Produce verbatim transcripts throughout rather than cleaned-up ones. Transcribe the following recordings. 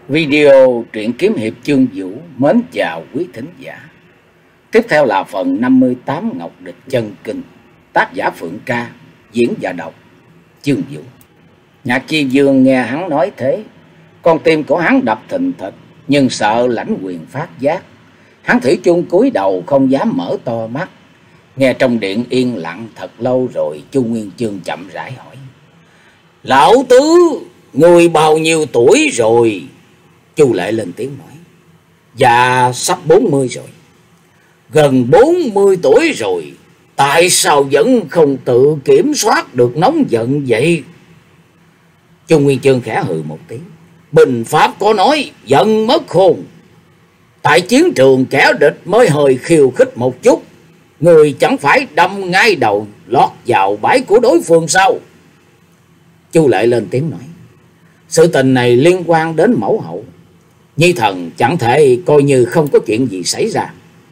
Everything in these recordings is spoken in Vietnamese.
Video truyện kiếm hiệp Chương Vũ mến chào quý thính giả. Tiếp theo là phần năm mươi tám Ngọc Địch Chân Kinh, tác giả Phượng Ca, diễn và đọc Chương Vũ. Nhạc Chi Dương nghe hắn nói thế, con tim của hắn đập thình thịch, nhưng sợ lãnh quyền phát giác, hắn thủy chung cúi đầu không dám mở to mắt. Nghe trong điện yên lặng thật lâu rồi, Chu Nguyên Chương chậm rãi hỏi: "Lão tứ, người bao nhiêu tuổi rồi?" Chu Lệ lên tiếng nói: "Dạ sắp bốn mươi rồi." "Gần bốn mươi tuổi rồi, tại sao vẫn không tự kiểm soát được nóng giận vậy?" Chu Nguyên Chương khẽ hừ một tiếng: "Bình pháp có nói giận mất khôn. Tại chiến trường kẻ địch mới hơi khiêu khích một chút, người chẳng phải đâm ngay đầu lọt vào bẫy của đối phương sao?" Chu Lệ lên tiếng nói: "Sự tình này liên quan đến mẫu hậu, Nhi thần chẳng thể coi như không có chuyện gì xảy ra."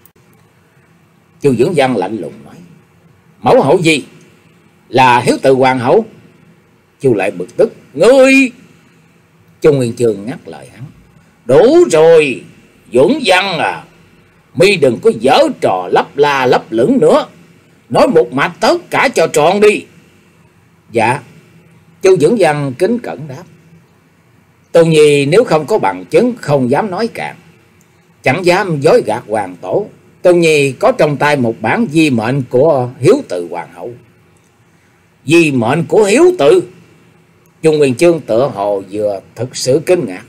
Chu Dưỡng Văn lạnh lùng nói: "Mẫu hậu gì? Là Hiếu Tự hoàng hậu?" Chu Lệ bực tức: "Ngươi!" Chu Nguyên Chương ngắt lời hắn: "Đủ rồi, Dưỡng Văn à, mi đừng có giở trò lấp la lấp lửng nữa, nói một mạch tất cả cho trọn đi." "Dạ." Chu Dưỡng Văn kính cẩn đáp: "Tôn Nhi nếu không có bằng chứng không dám nói càn, chẳng dám dối gạt hoàng tổ. Tôn Nhi có trong tay một bản di mệnh của Hiếu Tự hoàng hậu." "Di mệnh của Hiếu Tự?" Chu Nguyên Chương tựa hồ vừa thực sự kinh ngạc: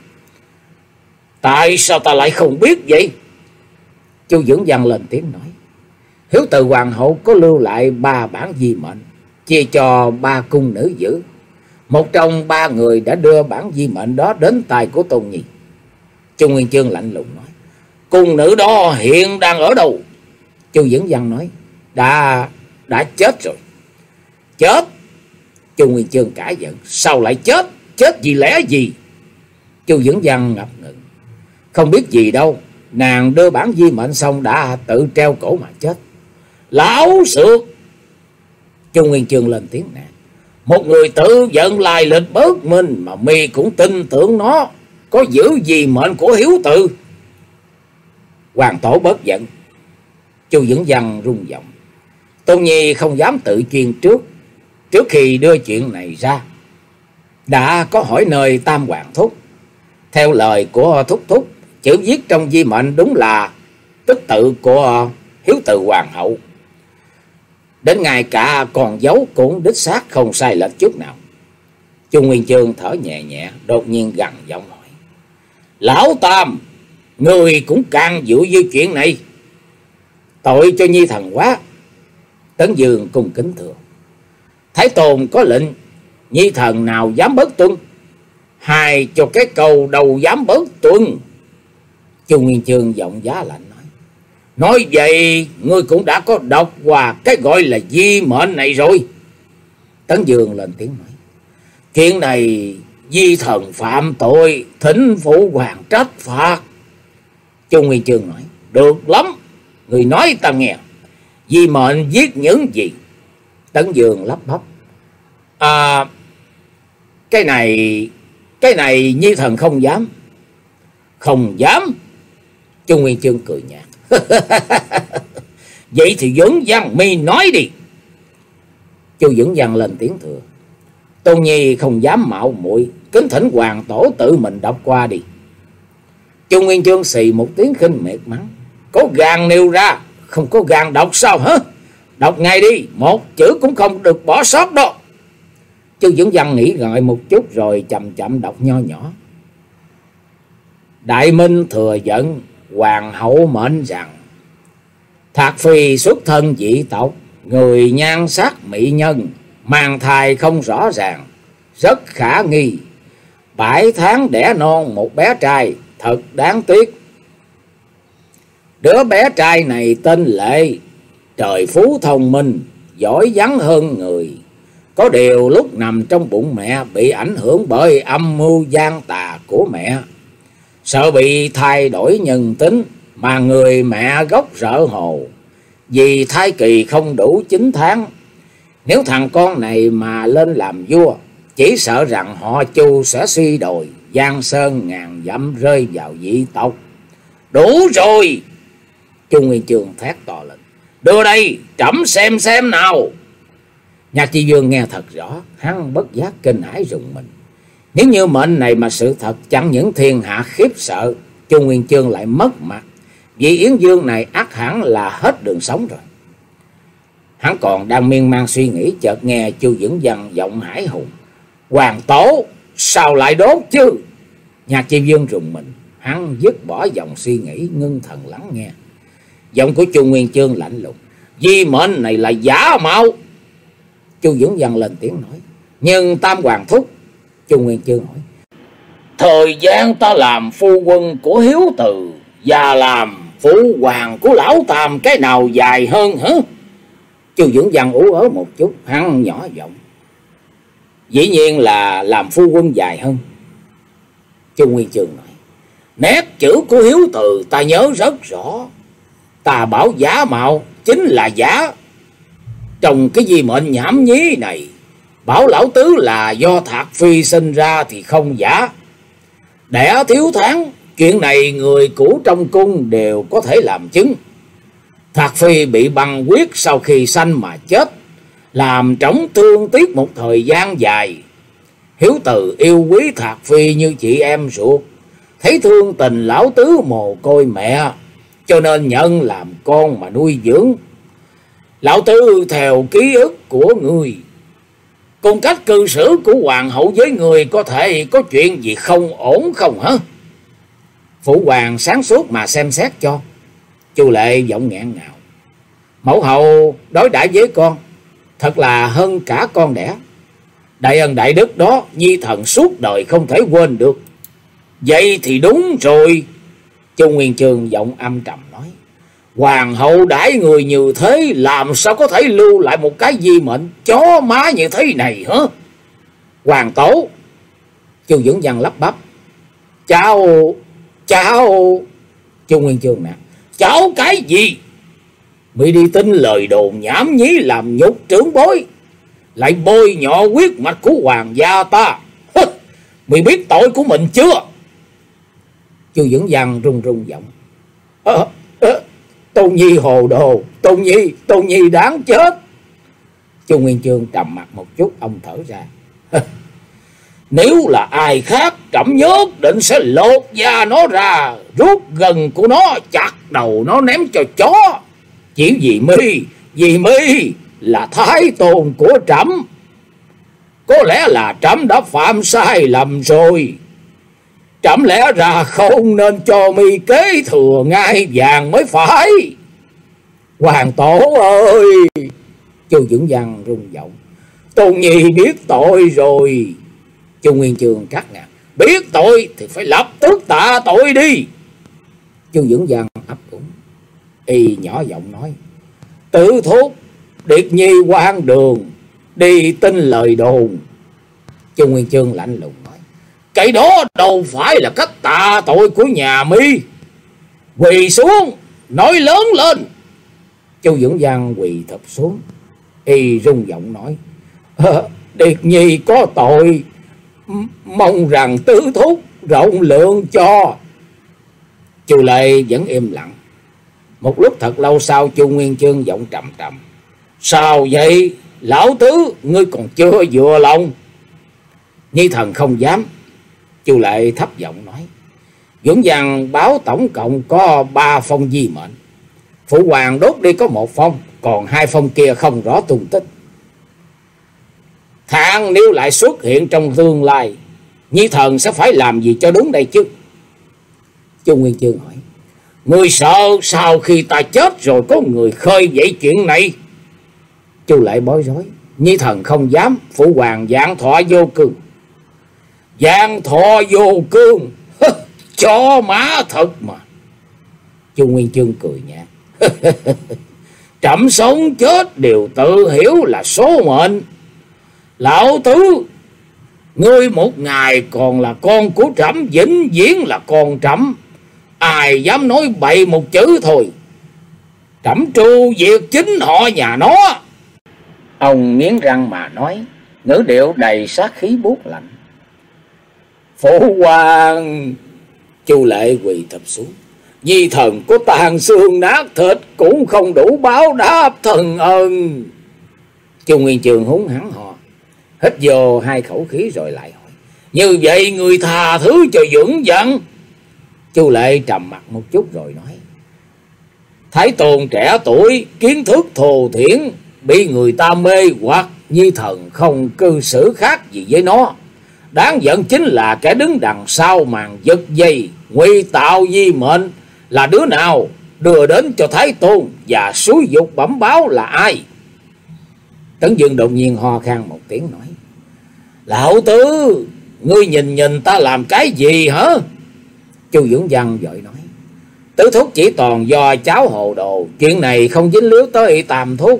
"Tại sao ta lại không biết vậy?" Chu Dưỡng Văn lên tiếng nói: "Hiếu Tự hoàng hậu có lưu lại ba bản di mệnh, chia cho ba cung nữ giữ. Một trong ba người đã đưa bản di mệnh đó đến tay của Tôn Nhi." Chu Nguyên Chương lạnh lùng nói: "Cung nữ đó hiện đang ở đâu?" Chu Dưỡng Văn nói: Đã đã chết rồi." "Chết?" Chu Nguyên Chương cả giận: "Sao lại chết? Chết vì lẽ gì?" Chu Dưỡng Văn ngập ngừng: "Không biết gì đâu, nàng đưa bản di mệnh xong đã tự treo cổ mà chết." "Lão xược!" Chu Nguyên Chương lên tiếng nè: "Một người tự giận lai lịch bớt mình mà mi cũng tin tưởng nó có giữ gì mệnh của Hiếu Tự." "Hoàng tổ bớt giận." Chu Dưỡng Văn rung giọng: "Tôn Nhi không dám tự chuyên trước. Trước khi đưa chuyện này ra, đã có hỏi nơi Tam Hoàng Thúc. Theo lời của Thúc Thúc, chữ viết trong di mệnh đúng là tức tự của Hiếu Tự hoàng hậu. Đến ngay cả còn dấu cũng đích xác không sai lệch chút nào." Chu Nguyên Chương thở nhẹ nhẹ, đột nhiên gằn giọng hỏi: "Lão Tam, người cũng can dự với chuyện này?" "Tội cho Nhi thần quá." Tấn Dương cung kính thưa: "Thái Tôn có lệnh, Nhi thần nào dám bớt tuân? Hai cho cái câu đầu dám bớt tuân." Chu Nguyên Chương giọng giá lạnh nói: "Nói vậy ngươi cũng đã có đọc qua cái gọi là di mệnh này rồi?" Tấn Dương lên tiếng nói: "Chuyện này di thần phạm tội, thỉnh phụ hoàng trách phạt." Chu Nguyên Chương nói: "Được lắm, người nói ta nghe, di mệnh viết những gì?" Tấn Dương lắp bắp: À cái này Cái này Nhi thần không dám." "Không dám?" Chu Nguyên Chương cười nhạt: "Vậy thì Dưỡng Văn mi nói đi." Chu Dưỡng Văn lên tiếng thừa: "Tôn Nhi không dám mạo muội, kính thỉnh hoàng tổ tự mình đọc qua đi." Chu Nguyên Chương xì một tiếng khinh miệt mắng: "Có gan nêu ra, không có gan đọc sao hả? Đọc ngay đi, một chữ cũng không được bỏ sót đó." Chu Dưỡng Văn nghĩ ngợi một chút rồi chậm chậm đọc nho nhỏ: "Đại Minh thừa giận, hoàng hậu mệnh rằng, Thạc Phi xuất thân dị tộc, người nhan sắc mỹ nhân, mang thai không rõ ràng, rất khả nghi. Bảy tháng đẻ non một bé trai, thật đáng tiếc. Đứa bé trai này tên Lệ, trời phú thông minh, giỏi vắn hơn người. Có điều lúc nằm trong bụng mẹ bị ảnh hưởng bởi âm mưu gian tà của mẹ, sợ bị thay đổi nhân tính mà người mẹ gốc rợ hồ. Vì thai kỳ không đủ chín tháng, nếu thằng con này mà lên làm vua, chỉ sợ rằng họ Chu sẽ suy đồi, giang sơn ngàn dặm rơi vào dị tộc. Đủ rồi! Chu Nguyên Chương thét to lên. Đưa đây, trẫm xem xem nào. Nhạc Chi Dương nghe thật rõ, hắn bất giác kinh hãi rùng mình. Nếu như mệnh này mà sự thật, chẳng những thiên hạ khiếp sợ, Chu Nguyên Chương lại mất mặt. Vì Yến Dương này ắt hẳn là hết đường sống rồi. Hắn còn đang miên man suy nghĩ, chợt nghe Chu Dưỡng Văn giọng hải hùng. Hoàng tổ, sao lại đốt chứ? Nhạc Chi Dương rùng mình, hắn dứt bỏ dòng suy nghĩ, ngưng thần lắng nghe. Giọng của Chu Nguyên Chương lạnh lùng. Di mệnh này là giả mạo. Chu Dưỡng Văn lên tiếng nói. Nhưng Tam Hoàng thúc. Chu Nguyên Chương hỏi. Thời gian ta làm phu quân của Hiếu Từ và làm phụ hoàng của lão Tam, cái nào dài hơn hả? Chu Dưỡng Văn ú ớ một chút, hắn nhỏ giọng. Dĩ nhiên là làm phu quân dài hơn. Chu Nguyên Chương nói. Nét chữ của Hiếu Từ ta nhớ rất rõ. Ta bảo giả mạo chính là giả. Trong cái gì mệnh nhảm nhí này, bảo lão tứ là do Thạc Phi sinh ra thì không giả. Đẻ thiếu tháng, chuyện này người cũ trong cung đều có thể làm chứng. Thạc Phi bị băng huyết sau khi sanh mà chết, làm trống thương tiếc một thời gian dài. Hiếu Từ yêu quý Thạc Phi như chị em ruột, thấy thương tình lão tứ mồ côi mẹ, cho nên nhận làm con mà nuôi dưỡng. Lão tứ theo ký ức của người, cùng cách cư xử của hoàng hậu với người, có thể có chuyện gì không ổn không hả? Phụ hoàng sáng suốt mà xem xét cho. Chu Lệ giọng nghẹn ngào. Mẫu hậu đối đãi với con thật là hơn cả con đẻ. Đại ân đại đức đó nhi thần suốt đời không thể quên được. Vậy thì đúng rồi. Chu Nguyên Chương giọng âm trầm nói. Hoàng hậu đãi người như thế, làm sao có thể lưu lại một cái di mệnh chó má như thế này hả? Hoàng tổ. Chu Dưỡng Văn lắp bắp. Cháu, cháu. Chu Nguyên Chương nè. Cháu cái gì? Mới đi tin lời đồn nhảm nhí làm nhục trưởng bối, lại bôi nhọ huyết mạch của hoàng gia ta. Mày biết tội của mình chưa? Chu Dưỡng Văn run run giọng. À, à, Tôn Nhi hồ đồ, Tôn Nhi, Tôn Nhi đáng chết. Chu Nguyên Chương trầm mặt một chút, ông thở ra. Nếu là ai khác, trẫm nhất định sẽ lột da nó ra, rút gần của nó, chặt đầu nó ném cho chó. Chỉ vì mi, vì mi là thái tôn của trẫm. Có lẽ là trẫm đã phạm sai lầm rồi. Trẫm lẽ ra không nên cho mi kế thừa ngai vàng mới phải. Hoàng tổ ơi! Chu Dưỡng Văn rung giọng. Tôn Nhi biết tội rồi. Chu Nguyên Chương cắt ngang. Biết tội thì phải lập tức tạ tội đi. Chu Dưỡng Văn ấp úng. Y nhỏ giọng nói. Tử thúc, Điệt Nhi quan đường, đi tin lời đồn. Chu Nguyên Chương lạnh lùng nói. Cái đó đâu phải là cách tạ tội của nhà mi. Quỳ xuống, nói lớn lên. Chu Dưỡng Văn quỳ thụp xuống. Y rung giọng nói. Điệt Nhi có tội, mong rằng tứ thúc rộng lượng cho. Chu Lệ vẫn im lặng. Một lúc thật lâu sau, Chu Nguyên Chương giọng trầm trầm. Sao vậy? Lão tứ, ngươi còn chưa vừa lòng? Nhi thần không dám. Chu Lệ thấp giọng nói. Dưỡng Văn báo tổng cộng có ba phong di mệnh. Phụ hoàng đốt đi có một phong, còn hai phong kia không rõ tung tích. Thang nếu lại xuất hiện trong tương lai, Nhi thần sẽ phải làm gì cho đúng đây chứ? Chu Nguyên Chương hỏi. Ngươi sợ sau khi ta chết rồi có người khơi dậy chuyện này? Chu Lệ bối rối. Nhi thần không dám. Phụ hoàng vạn thọ vô cương. Vạn thọ vô cương? Chó má thật mà. Chu Nguyên Chương cười nhạt. Trẫm sống chết đều tự hiểu là số mệnh. Lão tứ, ngươi một ngày còn là con của trẫm, vĩnh viễn là con trẫm. Ai dám nói bậy một chữ thôi, trẫm tru diệt chính họ nhà nó. Ông nghiến răng mà nói, ngữ điệu đầy sát khí buốt lạnh. Phụ hoàng! Chu Lệ quỳ thập xuống. Di thần có tàn xương nát thịt cũng không đủ báo đáp thần ân. Chu Nguyên Chương húng hắng họ, hít vô hai khẩu khí rồi lại hỏi: Như vậy người tha thứ cho vững vàng. Chu Lệ trầm mặt một chút rồi nói: Thái Tôn trẻ tuổi, kiến thức thô thiển, bị người ta mê hoặc, Nhi thần không cư xử khác gì với nó. Đáng giận chính là kẻ đứng đằng sau màn giật dây ngụy tạo di mệnh là đứa nào, đưa đến cho Thái Tôn và xúi dục bẩm báo là ai? Tấn Dương đột nhiên ho khan một tiếng nói: Lão Tứ, ngươi nhìn nhìn ta làm cái gì hả? Chu Dưỡng Văn vội nói: Tứ thúc chỉ toàn do cháu hồ đồ, chuyện này không dính líu tới Tam thúc.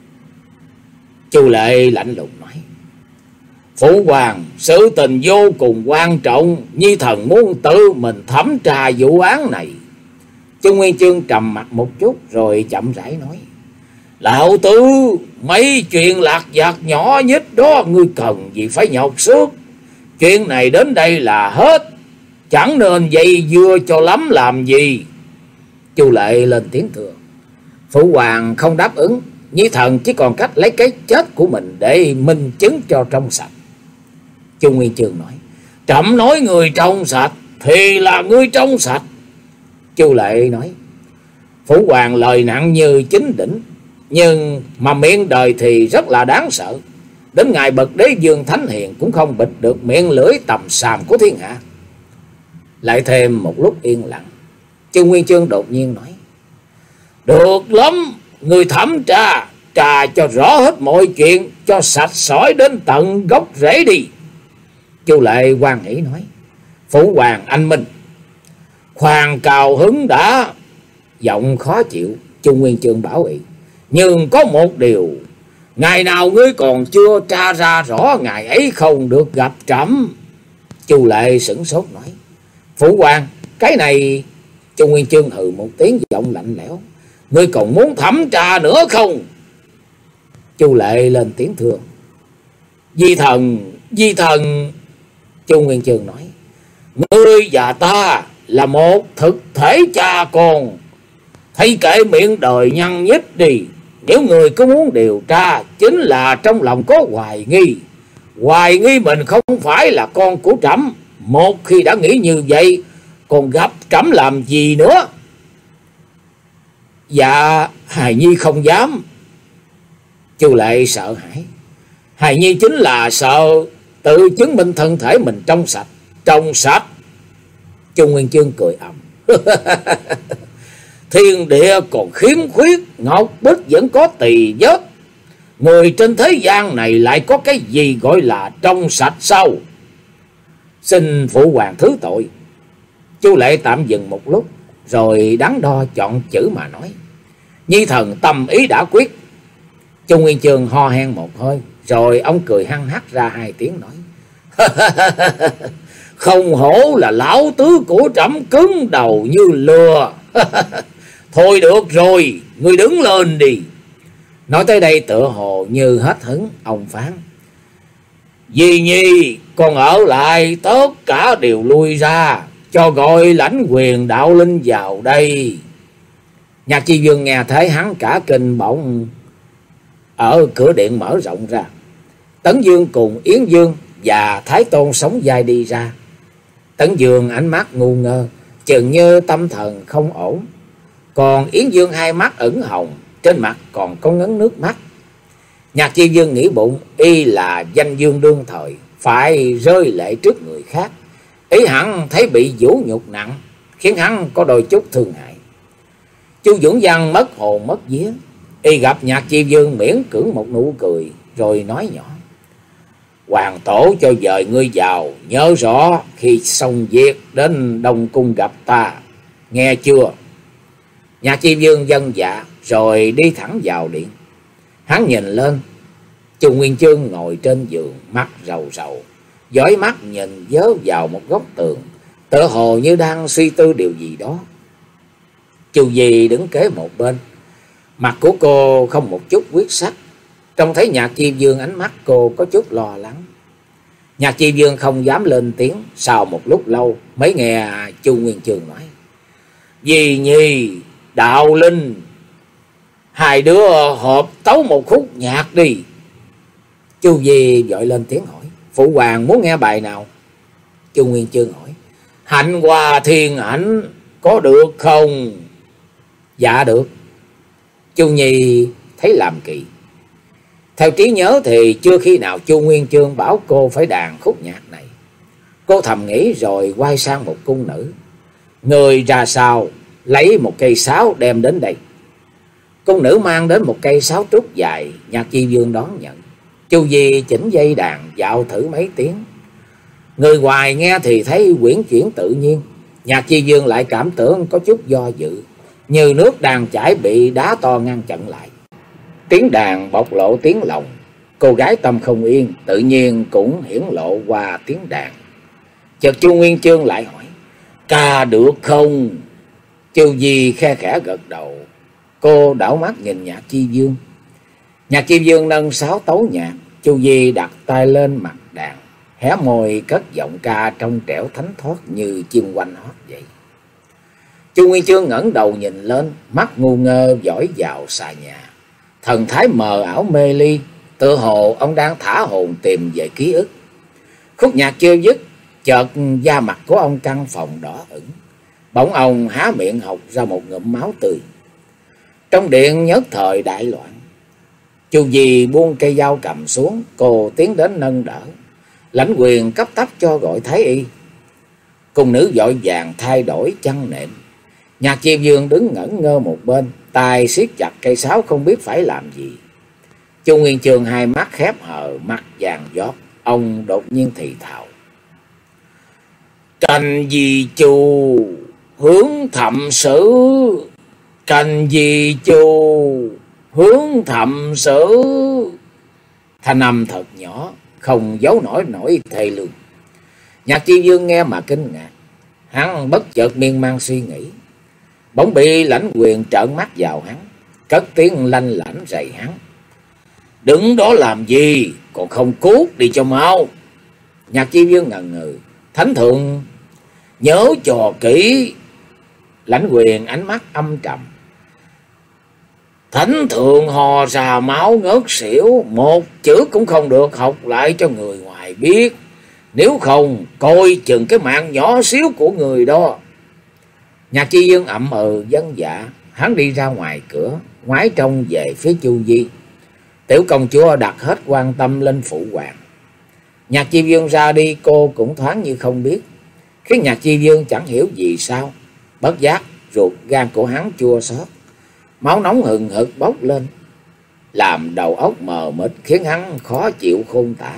Chu Lệ lạnh lùng nói: Phụ hoàng, sự tình vô cùng quan trọng, Nhi thần muốn tự mình thẩm tra vụ án này. Chu Nguyên Chương trầm mặt một chút rồi chậm rãi nói: Lão Tứ, mấy chuyện lạc vặt nhỏ nhất đó ngươi cần gì phải nhọc sức. Chuyện này đến đây là hết, chẳng nên dây dưa cho lắm làm gì. Chu Lệ lên tiếng thưa: Phụ hoàng không đáp ứng, Nhi thần chỉ còn cách lấy cái chết của mình để minh chứng cho trong sạch. Chu Nguyên Chương nói: Trẫm nói người trong sạch thì là người trong sạch. Chu Lệ nói: Phụ hoàng lời nặng như chính đỉnh, nhưng mà miệng đời thì rất là đáng sợ. Đến ngày bậc đế dương thánh hiền cũng không bịt được miệng lưỡi tầm xàm của thiên hạ. Lại thêm một lúc yên lặng, Chu Nguyên Chương đột nhiên nói: Được lắm, người thẩm tra, trà cho rõ hết mọi chuyện, cho sạch sỏi đến tận gốc rễ đi. Chu Lệ hoan hỉ nói: Phụ hoàng anh minh. Khoan cào hứng đã. Giọng khó chịu, Chu Nguyên Chương bảo ý: Nhưng có một điều, ngày nào ngươi còn chưa tra ra rõ, ngày ấy không được gặp trẫm. Chu Lệ sửng sốt nói: Phụ hoàng, cái này... Chu Nguyên Chương hừ một tiếng giọng lạnh lẽo: Ngươi còn muốn thẩm tra nữa không? Chu Lệ lên tiếng thưa: Di thần, di thần. Chu Nguyên Chương nói: Ngươi và ta là một thực thể cha con, thấy kệ miệng đời nhăn nhít đi. Nếu người có muốn điều tra, chính là trong lòng có hoài nghi, hoài nghi mình không phải là con của trẫm. Một khi đã nghĩ như vậy, còn gặp trẫm làm gì nữa? Dạ, hài nhi không dám. Chu Lệ sợ hãi: Hài nhi chính là sợ tự chứng minh thân thể mình trong sạch. Trong sạch? Chu Nguyên Chương cười ầm: Thiên địa còn khiếm khuyết, ngọc bích vẫn có tỳ vết. Người trên thế gian này lại có cái gì gọi là trong sạch sao? Xin phụ hoàng thứ tội. Chu Lệ tạm dừng một lúc rồi đắn đo chọn chữ mà nói: Nhi thần tâm ý đã quyết. Chu Nguyên Chương ho hen một hơi rồi ông cười hăng hắc ra hai tiếng nói: Không hổ là lão tứ của trẫm, cứng đầu như lừa. Thôi được rồi, ngươi đứng lên đi. Nói tới đây tựa hồ như hết hứng, ông phán: Di nhi còn ở lại, tất cả đều lui ra, cho gọi lãnh quyền đạo linh vào đây. Nhạc Chi Vương nghe thấy hắn cả kinh, bỗng ở cửa điện mở rộng ra. Tấn Dương cùng Yến Dương và Thái Tôn sống vai đi ra. Tấn Dương ánh mắt ngu ngơ, chừng như tâm thần không ổn. Còn Yến Dương hai mắt ửng hồng, trên mặt còn có ngấn nước mắt. Nhạc Chi Vương nghĩ bụng, y là danh dương đương thời, phải rơi lệ trước người khác. Ý hẳn thấy bị vũ nhục nặng, khiến hắn có đôi chút thương hại. Chu Dưỡng Văn mất hồn mất vía, y gặp Nhạc Chi Vương miễn cưỡng một nụ cười, rồi nói nhỏ: Hoàng tổ cho dời ngươi vào, nhớ rõ khi xong việc đến Đông Cung gặp ta, nghe chưa? Nhạc Chi Vương vâng dạ, rồi đi thẳng vào điện. Hắn nhìn lên, Chu Nguyên Chương ngồi trên giường, mắt rầu rầu, dõi mắt nhìn vớ vào một góc tường, tựa hồ như đang suy tư điều gì đó. Chu Di đứng kế một bên, mặt của cô không một chút quyết sắc. Trông thấy Nhạc Chi Vương, ánh mắt cô có chút lo lắng. Nhạc Chi Vương không dám lên tiếng. Sau một lúc lâu mới nghe Chu Nguyên Chương nói: Dì Nhi, Đạo Linh, hai đứa hợp tấu một khúc nhạc đi. Chu Di vội lên tiếng hỏi: Phụ hoàng muốn nghe bài nào? Chu Nguyên Chương hỏi: Hạnh Hoa Thiên Ảnh có được không? Dạ được. Chu Nhi thấy làm kỳ. Theo trí nhớ thì chưa khi nào Chu Nguyên Chương bảo cô phải đàn khúc nhạc này. Cô thầm nghĩ rồi quay sang một cung nữ: Người ra sao lấy một cây sáo đem đến đây. Cung nữ mang đến một cây sáo trúc dài. Nhạc Chi Vương đón nhận. Chu Di chỉnh dây đàn dạo thử mấy tiếng. Người ngoài nghe thì thấy quyển chuyển tự nhiên. Nhạc Chi Vương lại cảm tưởng có chút do dự, như nước đàn chảy bị đá to ngăn chặn lại. Tiếng đàn bộc lộ tiếng lòng. Cô gái tâm không yên tự nhiên cũng hiển lộ qua tiếng đàn. Chợt Chu Nguyên Chương lại hỏi: Ca được không? Chu Di khe khẽ gật đầu. Cô đảo mắt nhìn Nhạc Chi Vương. Nhạc Chi Vương nâng sáo tấu nhạc. Chu Di đặt tay lên mặt đàn, hé môi cất giọng ca trong trẻo thánh thoát như chim quanh hót vậy. Chu Nguyên Chương ngẩng đầu nhìn lên, mắt ngu ngơ dõi vào xà nhà. Thần thái mờ ảo mê ly, tựa hồ ông đang thả hồn tìm về ký ức. Khúc nhạc chưa dứt, chợt da mặt của ông căn phòng đỏ ửng. Bỗng ông há miệng hộc ra một ngụm máu tươi. Trong điện nhất thời đại loạn. Chu Di buông cây dao cầm xuống. Cô tiến đến nâng đỡ. Lãnh Quyền cấp tấp cho gọi thái y. Cung nữ vội vàng thay đổi chăn nệm. Nhạc Chi Vương đứng ngẩn ngơ một bên, tay siết chặt cây sáo không biết phải làm gì. Chu Nguyên Chương hai mắt khép hờ, mắt vàng giót. Ông đột nhiên thì thào: Canh Di Chu hướng thậm sử, Canh Di Chu hướng thậm sử. Thanh âm thật nhỏ, không giấu nổi nổi thê lương. Nhạc Chi Vương nghe mà kinh ngạc. Hắn bất chợt miên man suy nghĩ. Bỗng bị Lãnh Quyền trợn mắt vào hắn, cất tiếng lanh lảnh rầy hắn: Đứng đó làm gì, còn không cút đi cho mau. Nhạc Chi Vương ngần ngừ: Thánh thượng nhớ cho kỹ. Lãnh Quyền ánh mắt âm trầm: Thánh thượng hò ra máu ngớt xỉu, một chữ cũng không được học lại cho người ngoài biết, nếu không coi chừng cái mạng nhỏ xíu của người đó. Nhạc Chi Vương ậm ừ vâng dạ. Hắn đi ra ngoài cửa, ngoái trông về phía Chu Di. Tiểu công chúa đặt hết quan tâm lên phụ hoàng. Nhạc Chi Vương ra đi, cô cũng thoáng như không biết, khiến Nhạc Chi Vương chẳng hiểu vì sao bất giác ruột gan của hắn chua xót, máu nóng hừng hực bốc lên, làm đầu óc mờ mịt, khiến hắn khó chịu khôn tả.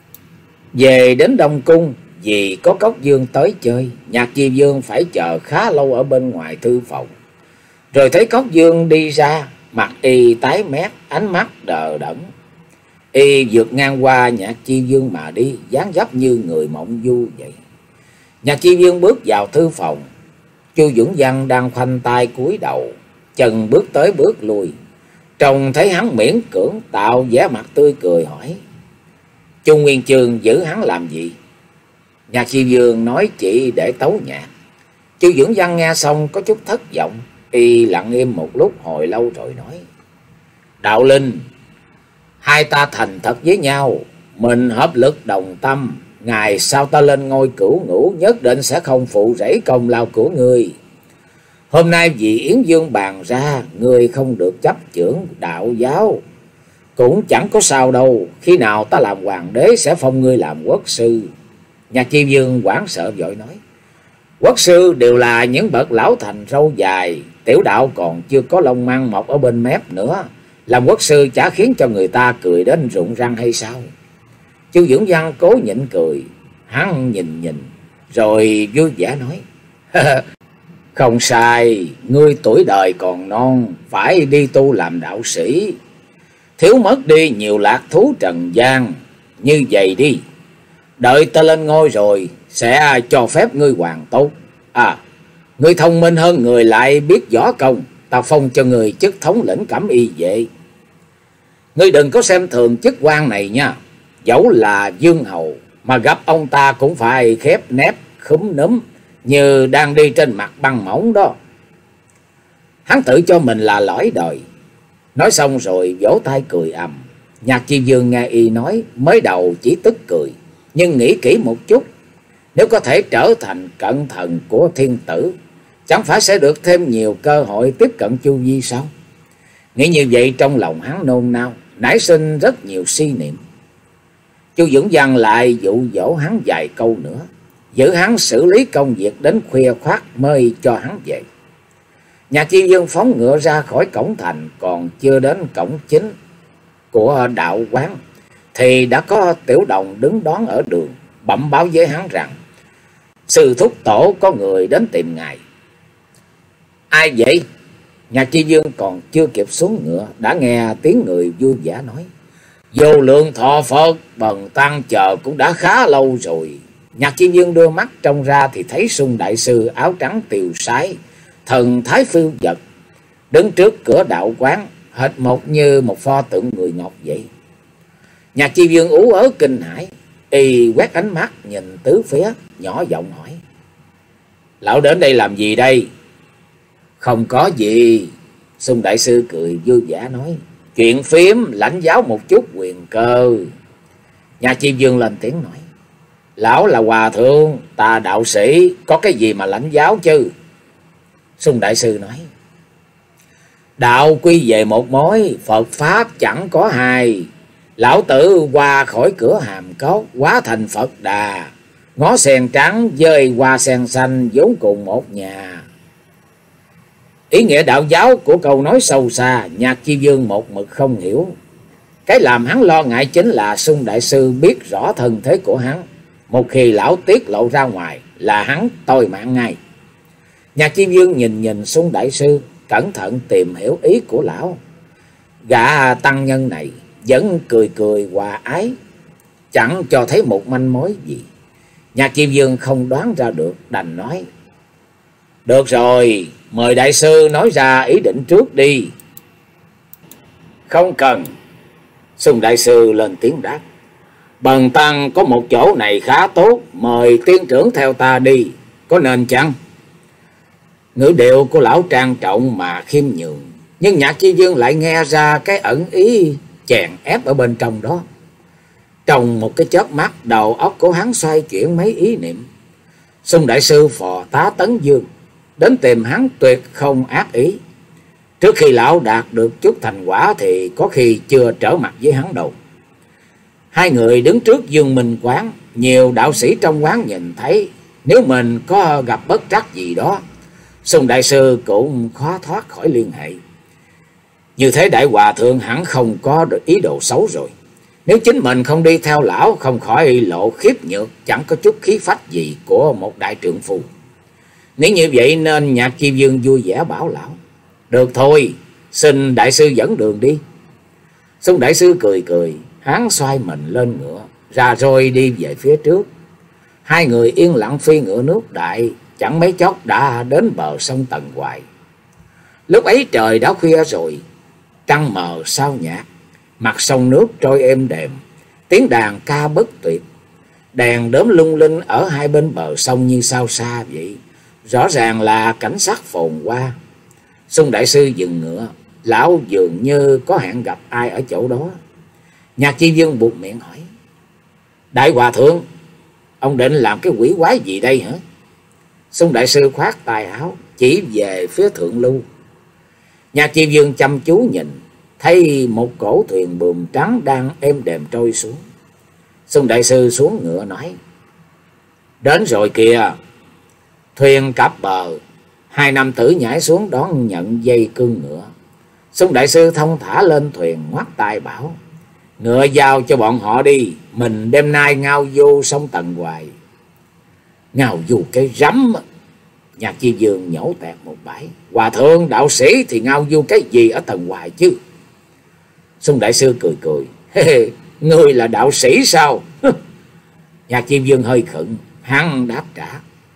Về đến Đông Cung, vì có Cốc Dương tới chơi, Nhạc Chi Vương phải chờ khá lâu ở bên ngoài thư phòng. Rồi thấy Cốc Dương đi ra, mặt y tái mét, ánh mắt đờ đẫn. Y vượt ngang qua Nhạc Chi Vương mà đi, dáng dấp như người mộng du vậy. Nhạc Chi Vương bước vào thư phòng. Chu Dũng Văn đang khoanh tay cúi đầu, chân bước tới bước lui. Trông thấy hắn miễn cưỡng tạo vẻ mặt tươi cười hỏi: Chu Nguyên Chương giữ hắn làm gì? Nhạc Chi Vương nói chỉ để tấu nhạc. Chu Dũng Văn nghe xong có chút thất vọng. Y lặng im một lúc hồi lâu rồi nói: Đạo Linh, hai ta thành thật với nhau, mình hợp lực đồng tâm, ngày sau ta lên ngôi cửu ngũ nhất định sẽ không phụ rẫy công lao của ngươi. Hôm nay vì Yến Vương bàn ra, ngươi không được chấp chưởng đạo giáo, cũng chẳng có sao đâu, khi nào ta làm hoàng đế sẽ phong ngươi làm quốc sư. Nhạc Chi Vương hoảng sợ vội nói: Quốc sư đều là những bậc lão thành râu dài, tiểu đạo còn chưa có lông măng mọc ở bên mép nữa, làm quốc sư chả khiến cho người ta cười đến rụng răng hay sao? Chu Dũng Văn cố nhịn cười. Hắn nhìn nhìn rồi vui vẻ nói: Không sai, ngươi tuổi đời còn non, phải đi tu làm đạo sĩ, thiếu mất đi nhiều lạc thú trần gian. Như vậy đi, đợi ta lên ngôi rồi sẽ cho phép ngươi hoàn tốt. À, ngươi thông minh hơn người lại biết võ công, ta phong cho người chức thống lĩnh Cẩm Y vệ. Ngươi đừng có xem thường chức quan này nha, dẫu là vương hầu mà gặp ông ta cũng phải khép nép khúm núm như đang đi trên mặt băng mỏng đó. Hắn tự cho mình là lõi đời. Nói xong rồi vỗ tay cười ầm. Nhạc Chi Dương nghe y nói mới đầu chỉ tức cười, nhưng nghĩ kỹ một chút, nếu có thể trở thành cận thần của thiên tử, chẳng phải sẽ được thêm nhiều cơ hội tiếp cận Chu Vi sao? Nghĩ như vậy trong lòng hắn nôn nao, nảy sinh rất nhiều suy niệm. Chu Dưỡng Văn lại dụ dỗ hắn vài câu nữa, giữ hắn xử lý công việc đến khuya khoát mới cho hắn về. Nhạc Chi Dương phóng ngựa ra khỏi cổng thành, còn chưa đến cổng chính của đạo quán thì đã có Tiểu Đồng đứng đón ở đường, bẩm báo với hắn rằng sư thúc tổ có người đến tìm ngài. Ai vậy? Nhạc Chi Dương còn chưa kịp xuống ngựa đã nghe tiếng người vui vẻ nói: Vô lượng thọ Phật, bần tăng chờ cũng đã khá lâu rồi. Nhạc Chi Dương đưa mắt trông ra thì thấy Sung đại sư áo trắng tiều sái, thần thái phiêu dật, đứng trước cửa đạo quán, hệt một như một pho tượng người ngọc vậy. Nhạc Chi Dương ú ớ kinh hãi, y quét ánh mắt nhìn tứ phía, nhỏ giọng hỏi: Lão đến đây làm gì đây? Không có gì. Sung đại sư cười vui vẻ nói: Chuyện phím lãnh giáo một chút quyền cơ. Nhạc Chi Dương lên tiếng nói: Lão là hòa thượng, ta đạo sĩ, có cái gì mà lãnh giáo chứ? Sung đại sư nói: Đạo quy về một mối, Phật Pháp chẳng có hai. Lão tử qua khỏi cửa hàm cốt, hóa thành Phật Đà. Ngó sen trắng với hoa sen xanh vốn cùng một nhà. Ý nghĩa đạo giáo của câu nói sâu xa, Nhạc Chi Dương một mực không hiểu. Cái làm hắn lo ngại chính là Sung đại sư biết rõ thân thế của hắn. Một khi lão tiết lộ ra ngoài là hắn tôi mạng ngay. Nhạc Chi Dương nhìn nhìn Sung đại sư, cẩn thận tìm hiểu ý của lão. Gã tăng nhân này vẫn cười cười hòa ái, chẳng cho thấy một manh mối gì. Nhạc Chi Dương không đoán ra được, đành nói: Được rồi, mời đại sư nói ra ý định trước đi. Không cần. Sung đại sư lên tiếng đáp: Bần tăng có một chỗ này khá tốt, mời tiên trưởng theo ta đi, có nên chăng? Ngữ điệu của lão trang trọng mà khiêm nhường, nhưng Nhạc Chi Dương lại nghe ra cái ẩn ý chèn ép ở bên trong đó. Trong một cái chớp mắt, đầu óc của hắn xoay chuyển mấy ý niệm. Sung đại sư phò tá Tấn Dương đến tìm hắn tuyệt không ác ý. Trước khi lão đạt được chút thành quả thì có khi chưa trở mặt với hắn đâu. Hai người đứng trước Dương Minh quán, nhiều đạo sĩ trong quán nhìn thấy, nếu mình có gặp bất trắc gì đó, Sung đại sư cũng khó thoát khỏi liên hệ. Như thế đại hòa thượng hẳn không có được ý đồ xấu rồi. Nếu chính mình không đi theo lão, không khỏi lộ khiếp nhược, chẳng có chút khí phách gì của một đại trượng phu. Nếu như vậy nên Nhạc Chi Dương vui vẻ bảo lão: Được thôi, xin đại sư dẫn đường đi. Sung đại sư cười cười, hắn xoay mình lên ngựa, ra rồi đi về phía trước. Hai người yên lặng phi ngựa nước đại, chẳng mấy chốc đã đến bờ sông Tần Hoài. Lúc ấy trời đã khuya rồi, trăng mờ sao nhạt, mặt sông nước trôi êm đềm, tiếng đàn ca bất tuyệt. Đèn đốm lung linh ở hai bên bờ sông như sao xa vậy, rõ ràng là cảnh sắc phồn hoa. Sung đại sư dừng ngựa, lão dường như có hẹn gặp ai ở chỗ đó. Nhạc Chi Dương buột miệng hỏi: Đại hòa thượng, ông định làm cái quỷ quái gì đây hả? Sung đại sư khoát tài áo chỉ về phía thượng lưu. Nhạc Chi Dương chăm chú nhìn, thấy một cổ thuyền buồm trắng đang êm đềm trôi xuống. Sung đại sư xuống ngựa nói: Đến rồi kìa. Thuyền cập bờ, hai nam tử nhảy xuống đón nhận dây cương ngựa. Sung đại sư thông thả lên thuyền, ngoắt tay bảo: Ngựa giao cho bọn họ đi, mình đêm nay ngao vô sông Tần Hoài. Ngao vô cái rắm. Nhạc Chi Dương nhổ tẹt một bãi: Hòa thượng đạo sĩ thì ngao vô cái gì ở Tần Hoài chứ? Sung đại sư cười cười: Hey, ngươi là đạo sĩ sao? Nhạc Chi Dương hơi khựng, hắn đáp trả: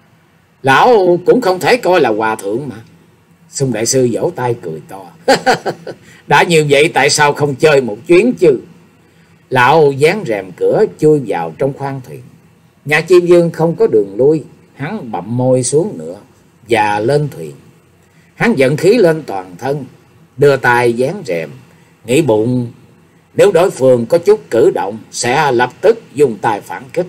Lão cũng không thể coi là hòa thượng mà. Sung đại sư vỗ tay cười to: Đã như vậy tại sao không chơi một chuyến chứ? Lão dán rèm cửa chui vào trong khoang thuyền, Nhạc Chi Dương không có đường lui, hắn bặm môi xuống nữa và lên thuyền. Hắn vận khí lên toàn thân, đưa tay dán rèm, nghĩ bụng nếu đối phương có chút cử động sẽ lập tức dùng tay phản kích.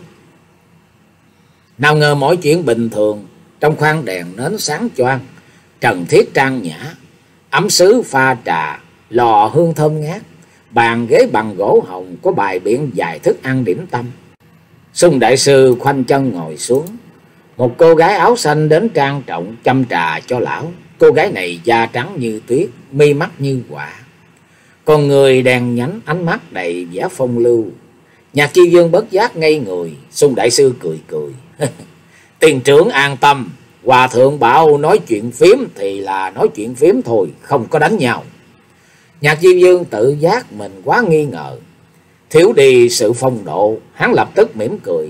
Nào ngờ mọi chuyện bình thường, trong khoang đèn nến sáng choang, trần thiết trang nhã, ấm sứ pha trà, lò hương thơm ngát, bàn ghế bằng gỗ hồng có bài biện vài thức ăn điểm tâm. Sung đại sư khoanh chân ngồi xuống, một cô gái áo xanh đến trang trọng châm trà cho lão. Cô gái này da trắng như tuyết, mi mắt như họa, con người đèn nhánh, ánh mắt đầy vẻ phong lưu. Nhạc Chi Dương bất giác ngây người. Sung đại sư cười cười. Tiền trưởng an tâm, hòa thượng bảo nói chuyện phiếm thì là nói chuyện phiếm thôi, không có đánh nhau. Nhạc Chi Dương tự giác mình quá nghi ngờ, thiếu đi sự phong độ, hắn lập tức mỉm cười,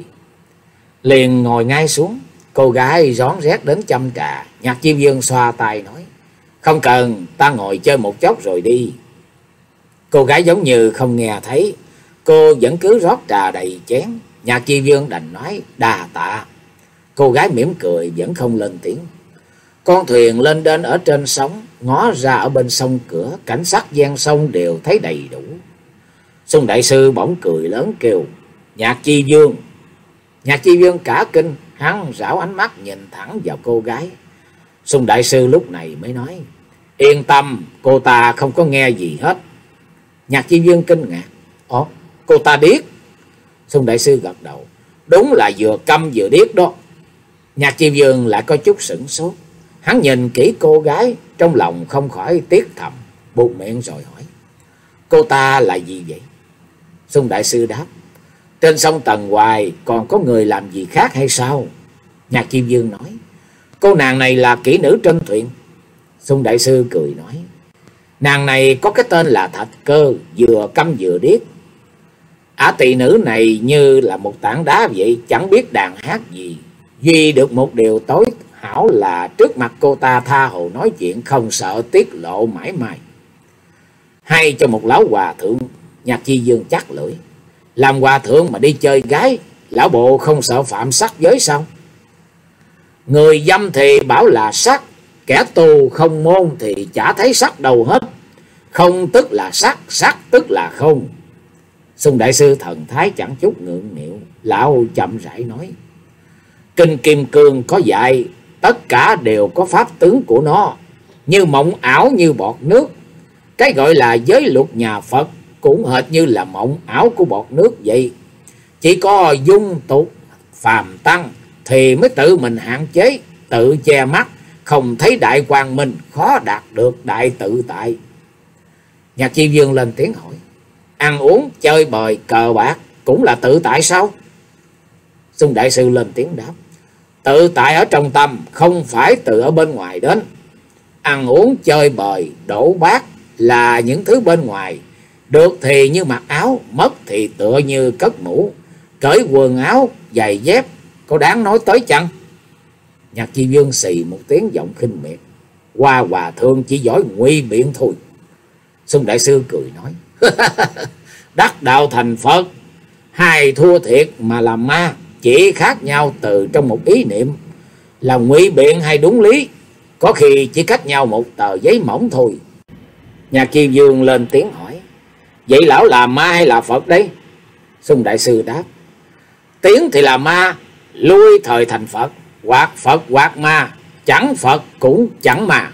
liền ngồi ngay xuống. Cô gái rón rét đến châm trà. Nhạc Chi Dương xoa tay nói, không cần, ta ngồi chơi một chốc rồi đi. Cô gái giống như không nghe thấy, cô vẫn cứ rót trà đầy chén. Nhạc Chi Dương đành nói đà tạ. Cô gái mỉm cười vẫn không lên tiếng. Con thuyền lên đên ở trên sóng, ngó ra ở bên sông cửa, cảnh sắc gian sông đều thấy đầy đủ. Sung đại sư bỗng cười lớn kêu, Nhạc Chi Dương. Nhạc Chi Dương cả kinh, hắn rảo ánh mắt nhìn thẳng vào cô gái. Sung đại sư lúc này mới nói, yên tâm, cô ta không có nghe gì hết. Nhạc Chi Dương kinh ngạc, ồ, cô ta điếc? Sung đại sư gật đầu, đúng là vừa câm vừa điếc đó. Nhạc Chi Dương lại có chút sửng sốt, hắn nhìn kỹ cô gái, trong lòng không khỏi tiếc thầm, buột miệng rồi hỏi, cô ta là gì vậy? Sung đại sư đáp, trên sông Tần Hoài còn có người làm gì khác hay sao? Nhạc Chi Dương nói, cô nàng này là kỹ nữ trên thuyền. Sung đại sư cười nói, nàng này có cái tên là Thạch Cơ, vừa câm vừa điếc. Ả tỳ nữ này như là một tảng đá vậy, chẳng biết đàn hát gì. Duy được một điều tối hảo là trước mặt cô ta tha hồ nói chuyện, không sợ tiết lộ mãi mãi. Hay cho một lão hòa thượng. Nhạc Chi Dương chắc lưỡi, làm hòa thượng mà đi chơi gái, lão bộ không sợ phạm sắc giới sao? Người dâm thì bảo là sắc, kẻ tù không môn thì chả thấy sắc đâu hết. Không tức là sắc, sắc tức là không. Sung đại sư thần thái chẳng chút ngượng nghịu, lão chậm rãi nói, Kinh Kim Cương có dạy, tất cả đều có pháp tướng của nó, như mộng ảo như bọt nước. Cái gọi là giới luật nhà Phật cũng hệt như là mộng ảo của bọt nước vậy. Chỉ có dung tục phàm tăng thì mới tự mình hạn chế, tự che mắt, không thấy đại quang minh, khó đạt được đại tự tại. Nhạc Chi Dương lên tiếng hỏi, ăn uống, chơi bời, cờ bạc cũng là tự tại sao? Sung đại sư lên tiếng đáp, tự tại ở trong tâm, không phải từ ở bên ngoài đến. Ăn uống, chơi bời, đổ bát là những thứ bên ngoài, được thì như mặc áo, mất thì tựa như cất mũ. Cởi quần áo, giày dép, có đáng nói tới chăng? Nhạc Chi Dương xì một tiếng giọng khinh miệt, Hoa hòa thượng chỉ giỏi nguy biện thôi. Sung đại sư cười nói, đắc đạo thành Phật, hai thua thiệt mà làm ma, chỉ khác nhau từ trong một ý niệm, là ngụy biện hay đúng lý, có khi chỉ cách nhau một tờ giấy mỏng thôi. Nhạc Chi Dương lên tiếng hỏi, vậy lão là ma hay là Phật đấy? Sung đại sư đáp, tiếng thì là ma, lui thời thành Phật, hoặc Phật hoặc ma, chẳng Phật cũng chẳng ma.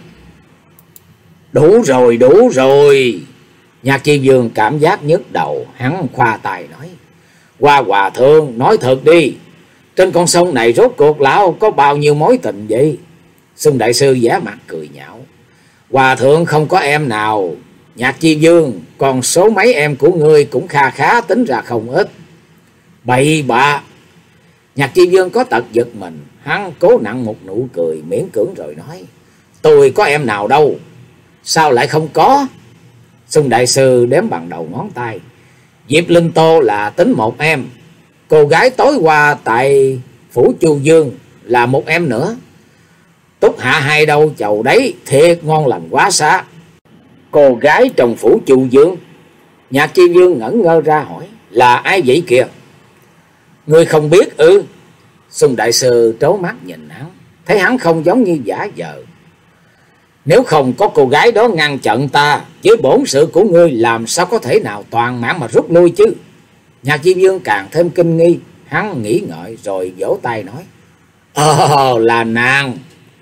Đủ rồi, đủ rồi. Nhạc Chi Dương cảm giác nhức đầu, hắn khoa tay nói, Hoa hòa thượng nói thật đi, trên con sông này rốt cuộc lão có bao nhiêu mối tình vậy? Sung đại sư vẻ mặt cười nhạo, hòa thượng không có em nào. Nhạc Chi Dương, còn số mấy em của ngươi cũng kha khá tính ra không ít. Bậy bạ. Nhạc Chi Dương có tật giật mình, hắn cố nặng một nụ cười miễn cưỡng rồi nói, tôi có em nào đâu, sao lại không có? Sung đại sư đếm bằng đầu ngón tay, Diệp Linh Tô là tính một em, cô gái tối qua tại phủ Chu Dương là một em nữa. Túc Hạ hai đâu chầu đấy, thiệt ngon lành quá xá. Cô gái trong phủ Chu Dương? Nhạc Chi Dương ngẩn ngơ ra hỏi, là ai vậy kìa? Ngươi không biết ư? Xung đại sư trố mắt nhìn hắn, thấy hắn không giống như giả vờ. Nếu không có cô gái đó ngăn chặn ta, với bổn sự của ngươi làm sao có thể nào toàn mãn mà rút lui chứ? Nhạc Diêm Vương càng thêm kinh nghi, hắn nghĩ ngợi rồi vỗ tay nói: Ồ, là nàng.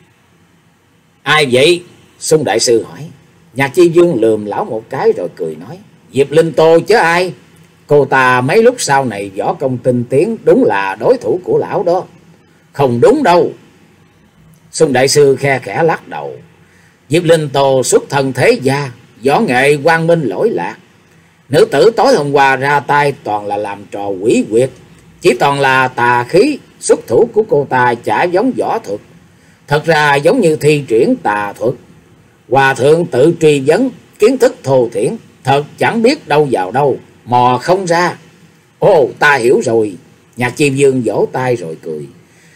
Ai vậy? Xung đại sư hỏi. Nhạc Chi Dương lườm lão một cái rồi cười nói: Diệp Linh Tô chứ ai. Cô ta mấy lúc sau này võ công tinh tiến, đúng là đối thủ của lão đó. Không đúng đâu. Xung đại sư khe khẽ lắc đầu. Diệp Linh Tô xuất thân thế gia, võ nghệ quang minh lỗi lạc. Nữ tử tối hôm qua ra tay toàn là làm trò quỷ quyệt, chỉ toàn là tà khí. Xuất thủ của cô ta chả giống võ thuật, thật ra giống như thi triển tà thuật. Hòa thượng tự truy vấn, kiến thức thô thiển, thật chẳng biết đâu vào đâu, mò không ra. Ồ, ta hiểu rồi. Nhạc Chi Dương vỗ tay rồi cười.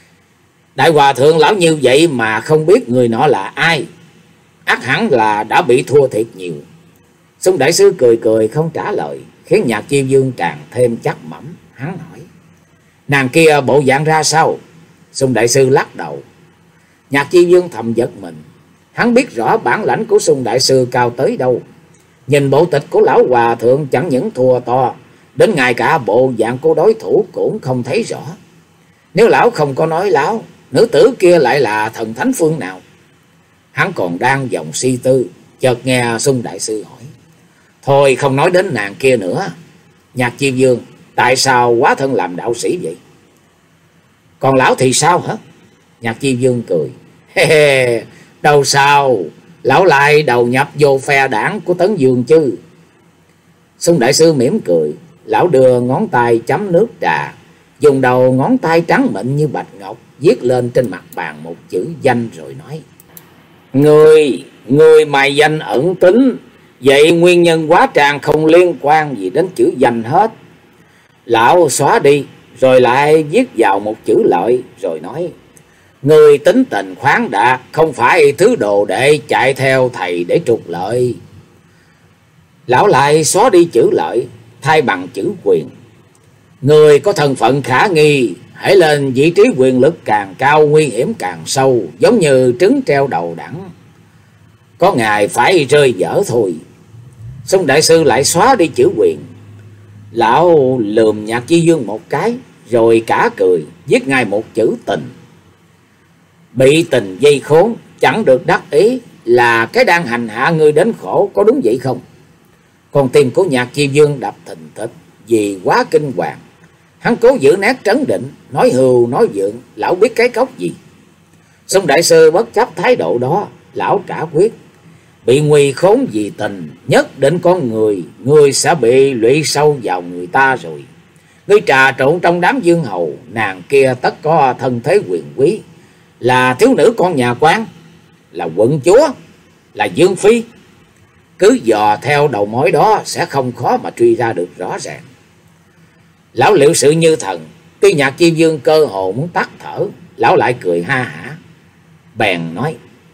Đại hòa thượng lão như vậy mà không biết người nọ là ai, ắt hẳn là đã bị thua thiệt nhiều. Xung đại sư cười cười không trả lời, khiến Nhạc Chi Dương càng thêm chắc mẩm. Hắn hỏi: Nàng kia bộ dạng ra sao? Xung đại sư lắc đầu. Nhạc Chi Dương thầm giật mình. Hắn biết rõ bản lãnh của Xung đại sư cao tới đâu. Nhìn bộ tịch của lão hòa thượng chẳng những thua to, đến ngay cả bộ dạng của đối thủ cũng không thấy rõ. Nếu lão không có nói láo, nữ tử kia lại là thần thánh phương nào? Hắn còn đang vòng suy tư, chợt nghe Xung đại sư hỏi: Thôi không nói đến nàng kia nữa. Nhạc Chi Dương, tại sao quá thân làm đạo sĩ vậy? Còn lão thì sao hả? Nhạc Chi Dương cười. He he, đâu sao, lão lại đầu nhập vô phe đảng của Tấn Dương chứ. Xung đại sư mỉm cười. Lão đưa ngón tay chấm nước trà, dùng đầu ngón tay trắng mịn như bạch ngọc viết lên trên mặt bàn một chữ danh rồi nói: Người, người mài danh ẩn tính, vậy nguyên nhân quá tràng không liên quan gì đến chữ danh hết. Lão xóa đi, rồi lại viết vào một chữ lợi, rồi nói: Người tính tình khoáng đạt, không phải thứ đồ đệ chạy theo thầy để trục lợi. Lão lại xóa đi chữ lợi, thay bằng chữ quyền. Người có thân phận khả nghi, hãy lên vị trí quyền lực càng cao, nguy hiểm càng sâu, giống như trứng treo đầu đẳng, có ngày phải rơi dở thôi. Xung đại sư lại xóa đi chữ quyền. Lão lườm Nhạc Chi Dương một cái, rồi cả cười, viết ngay một chữ tình. Bị tình dây khốn, chẳng được đắc ý, là cái đang hành hạ ngươi đến khổ, có đúng vậy không? Con tim của Nhạc Chi Dương đập thình thịch vì quá kinh hoàng. Hắn cố giữ nét trấn định, nói hưu nói vượng, lão biết cái cốc gì. Xung đại sư bất chấp thái độ đó, lão cả quyết. Bị nguy khốn vì tình, nhất định con người, người sẽ bị lụy sâu vào người ta rồi. Ngươi trà trộn trong đám dương hầu, nàng kia tất có thân thế quyền quý, là thiếu nữ con nhà quan, là quận chúa, là dương phi. Cứ dò theo đầu mối đó sẽ không khó mà truy ra được rõ ràng. Lão liệu sự như thần, tuy Nhạc Chi Dương cơ hồ muốn tắt thở, lão lại cười ha hả, bèn nói: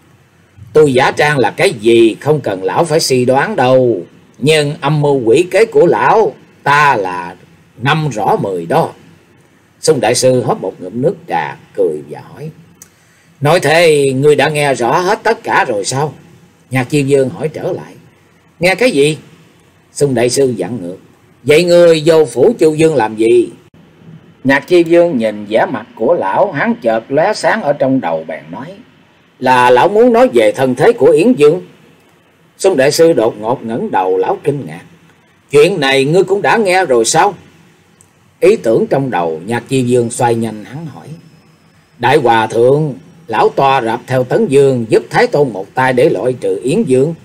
Tôi giả trang là cái gì không cần lão phải suy đoán đâu, nhưng âm mưu quỷ kế của lão ta là năm rõ mười đó. Xung đại sư hớp một ngụm nước trà, cười và hỏi: Nói thế ngươi đã nghe rõ hết tất cả rồi sao? Nhạc Chi Dương hỏi trở lại: Nghe cái gì? Xung đại sư dặn ngược: Vậy ngươi vô phủ Chu Dương làm gì? Nhạc Chi Dương nhìn vẻ mặt của lão, hắn chợt lóe sáng ở trong đầu, bèn nói: Là lão muốn nói về thân thế của Yến Dương. Xung đại sư đột ngột ngẩng đầu, lão kinh ngạc: Chuyện này ngươi cũng đã nghe rồi sao? Ý tưởng trong đầu Nhạc Chi Dương xoay nhanh, hắn hỏi: Đại hòa thượng, lão toa rập theo Tấn Dương giúp Thái Tôn một tay để loại trừ Yến Dương.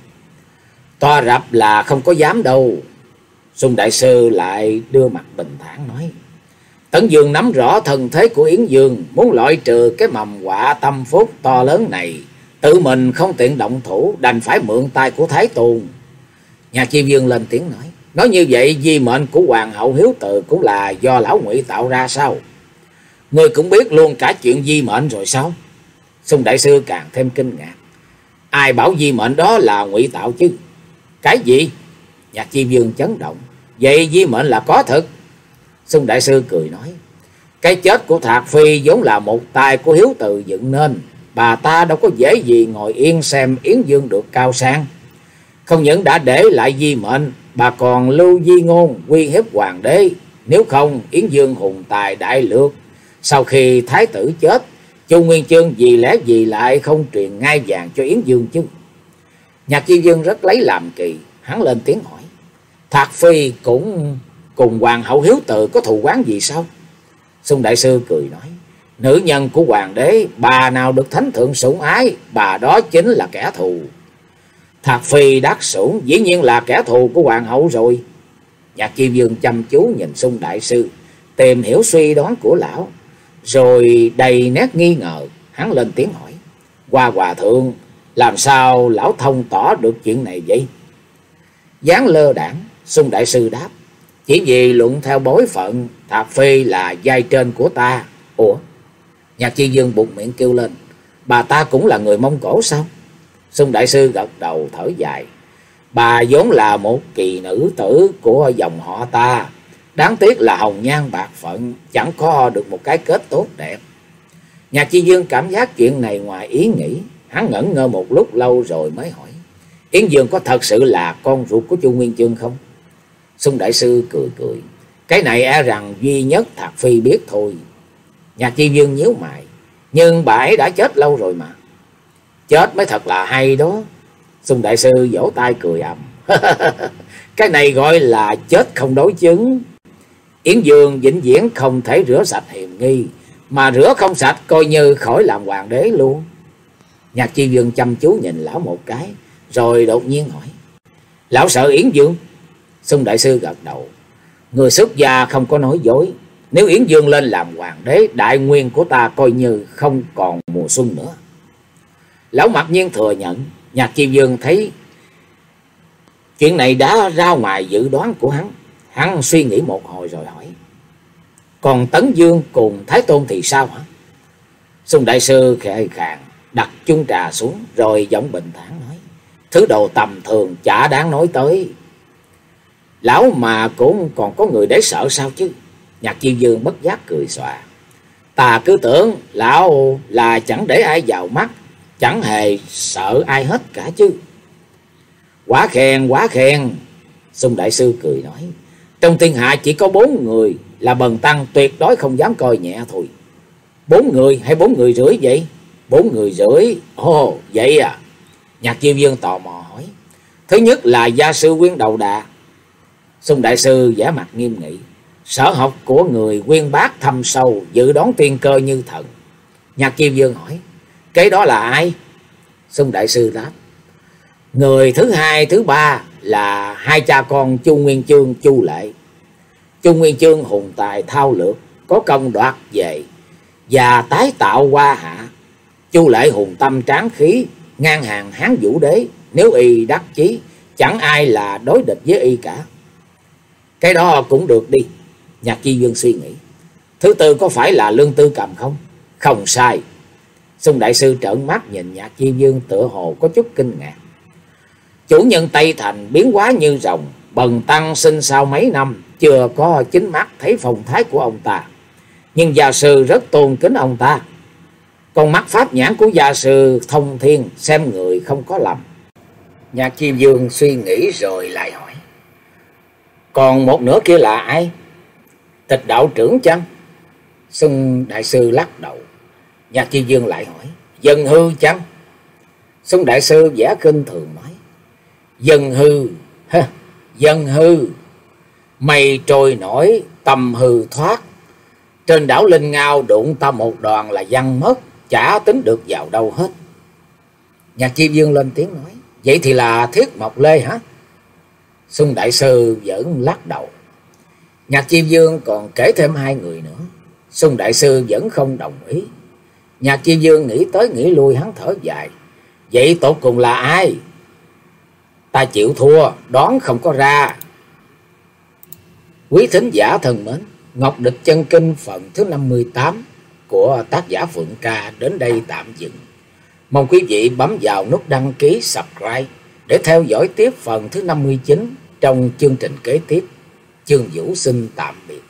Toa rập là không có dám đâu. Xung đại sư lại đưa mặt bình thản nói: Tấn Dương nắm rõ thân thế của Yến Dương, muốn loại trừ cái mầm họa tâm phúc to lớn này, tự mình không tiện động thủ, đành phải mượn tay của Thái Tôn. Nhạc Chi Dương lên tiếng nói: Nói như vậy di mệnh của hoàng hậu Hiếu Từ cũng là do lão ngụy tạo ra sao? Ngươi cũng biết luôn cả chuyện di mệnh rồi sao? Xung đại sư càng thêm kinh ngạc: Ai bảo di mệnh đó là ngụy tạo chứ? Cái gì? Nhạc Chi Dương chấn động: Vậy di mệnh là có thật? Xung đại sư cười nói: Cái chết của Thạc Phi vốn là một tay của Hiếu Từ dựng nên. Bà ta đâu có dễ gì ngồi yên xem Yến Dương được cao sang. Không những đã để lại di mệnh, bà còn lưu di ngôn uy hiếp hoàng đế. Nếu không, Yến Dương hùng tài đại lược. Sau khi thái tử chết, Chu Nguyên Chương vì lẽ gì lại không truyền ngai vàng cho Yến Dương chứ? Nhạc Chi Dương rất lấy làm kỳ, hắn lên tiếng hỏi. Thạc Phi cũng cùng hoàng hậu Hiếu Từ có thù oán gì sao? Xung đại sư cười nói. Nữ nhân của hoàng đế, bà nào được thánh thượng sủng ái, bà đó chính là kẻ thù. Thạc Phi đắc sủng dĩ nhiên là kẻ thù của hoàng hậu rồi. Nhạc Chi Dương chăm chú nhìn Xung đại sư, tìm hiểu suy đoán của lão, rồi đầy nét nghi ngờ, hắn lên tiếng hỏi. Hoa hòa thượng, làm sao lão thông tỏ được chuyện này vậy? Dáng lơ đãng, Xung đại sư đáp. Chỉ vì luận theo bối phận, Thạc Phi là giai trên của ta. Ủa? Nhạc Chi Dương buột miệng kêu lên. Bà ta cũng là người Mông Cổ sao? Xung đại sư gật đầu thở dài. Bà vốn là một kỳ nữ tử của dòng họ ta. Đáng tiếc là hồng nhan bạc phận, chẳng có được một cái kết tốt đẹp. Nhạc Chi Dương cảm giác chuyện này ngoài ý nghĩ. Hắn ngẩn ngơ một lúc lâu rồi mới hỏi. Yến Dương có thật sự là con ruột của Chu Nguyên Chương không? Xung đại sư cười cười. Cái này e rằng duy nhất Thạc Phi biết thôi. Nhạc Chi Dương nhíu mày. Nhưng bà ấy đã chết lâu rồi mà. Chết mới thật là hay đó. Xung đại sư vỗ tay cười ầm. Cái này gọi là chết không đối chứng. Yến Dương vĩnh viễn không thể rửa sạch hiềm nghi. Mà rửa không sạch coi như khỏi làm hoàng đế luôn. Nhạc Chi Dương chăm chú nhìn lão một cái, rồi đột nhiên hỏi. Lão sợ Yến Dương? Xung đại sư gật đầu. Người xuất gia không có nói dối. Nếu Yến Dương lên làm hoàng đế, đại nguyên của ta coi như không còn mùa xuân nữa. Lão mặc nhiên thừa nhận. Nhạc Chi Dương thấy chuyện này đã ra ngoài dự đoán của hắn. Hắn suy nghĩ một hồi rồi hỏi. Còn Tấn Dương cùng Thái Tôn thì sao hả? Xung đại sư khẽ khàng đặt chung trà xuống, rồi giọng bình thản nói. Thứ đồ tầm thường chả đáng nói tới. Lão mà cũng còn có người để sợ sao chứ? Nhạc Chi Dương bất giác cười xòa. Ta cứ tưởng lão là chẳng để ai vào mắt, chẳng hề sợ ai hết cả chứ. Quá khen, quá khen. Xung đại sư cười nói. Trong thiên hạ chỉ có bốn người là bần tăng tuyệt đối không dám coi nhẹ thôi. Bốn người hay bốn người rưỡi vậy? Bốn người rưỡi. Ồ, vậy à? Nhạc Chi Dương tò mò hỏi. Thứ nhất là gia sư Quyên Đầu Đà. Xung đại sư vẻ mặt nghiêm nghị. Sở học của người uyên bác thâm sâu, dự đoán tiên cơ như thần. Nhạc Chi Dương hỏi. Cái đó là ai? Xung đại sư đáp. Người thứ hai, thứ ba là hai cha con Chu Nguyên Chương, Chu Lệ. Chu Nguyên Chương hùng tài thao lược, có công đoạt về và tái tạo Hoa Hạ. Chu Lệ hùng tâm tráng khí, ngang hàng Hán Vũ Đế. Nếu y đắc chí, chẳng ai là đối địch với y cả. Cái đó cũng được đi. Nhạc Chi Dương suy nghĩ. Thứ tư có phải là Lương Tư Cầm không? Không sai. Xung đại sư trợn mắt nhìn Nhạc Chi Dương tựa hồ có chút kinh ngạc. Chủ nhân Tây Thành biến hóa như rồng. Bần tăng sinh sau mấy năm, chưa có chính mắt thấy phong thái của ông ta. Nhưng gia sư rất tôn kính ông ta. Con mắt pháp nhãn của gia sư thông thiên, xem người không có lầm. Nhạc Chi Dương suy nghĩ rồi lại hỏi. Còn một nửa kia là ai? Tịch đạo trưởng chăng? Xung đại sư lắc đầu. Nhạc Chi Dương lại hỏi. Dân hư chăng? Xung đại sư vẻ khinh thường nói. Dân hư, ha, dân hư. Mây trôi nổi, tâm hư thoát. Trên đảo Linh Ngao đụng ta một đoàn là văng mất, chả tính được vào đâu hết. Nhạc Chi Dương lên tiếng nói. Vậy thì là Thiết Mộc Lê hả? Xung đại sư vẫn lắc đầu. Nhạc Chi Dương còn kể thêm hai người nữa. Xung đại sư vẫn không đồng ý. Nhạc Chi Dương nghĩ tới nghĩ lui, hắn thở dài. Vậy tột cùng là ai? Ta chịu thua, đoán không có ra. Quý thính giả thân mến, Ngọc Địch Chân Kinh phần thứ năm mươi tám của tác giả Phượng Ca đến đây tạm dừng. Mong quý vị bấm vào nút đăng ký subscribe để theo dõi tiếp phần thứ năm mươi chín trong chương trình kế tiếp. Chương Vũ xin tạm biệt.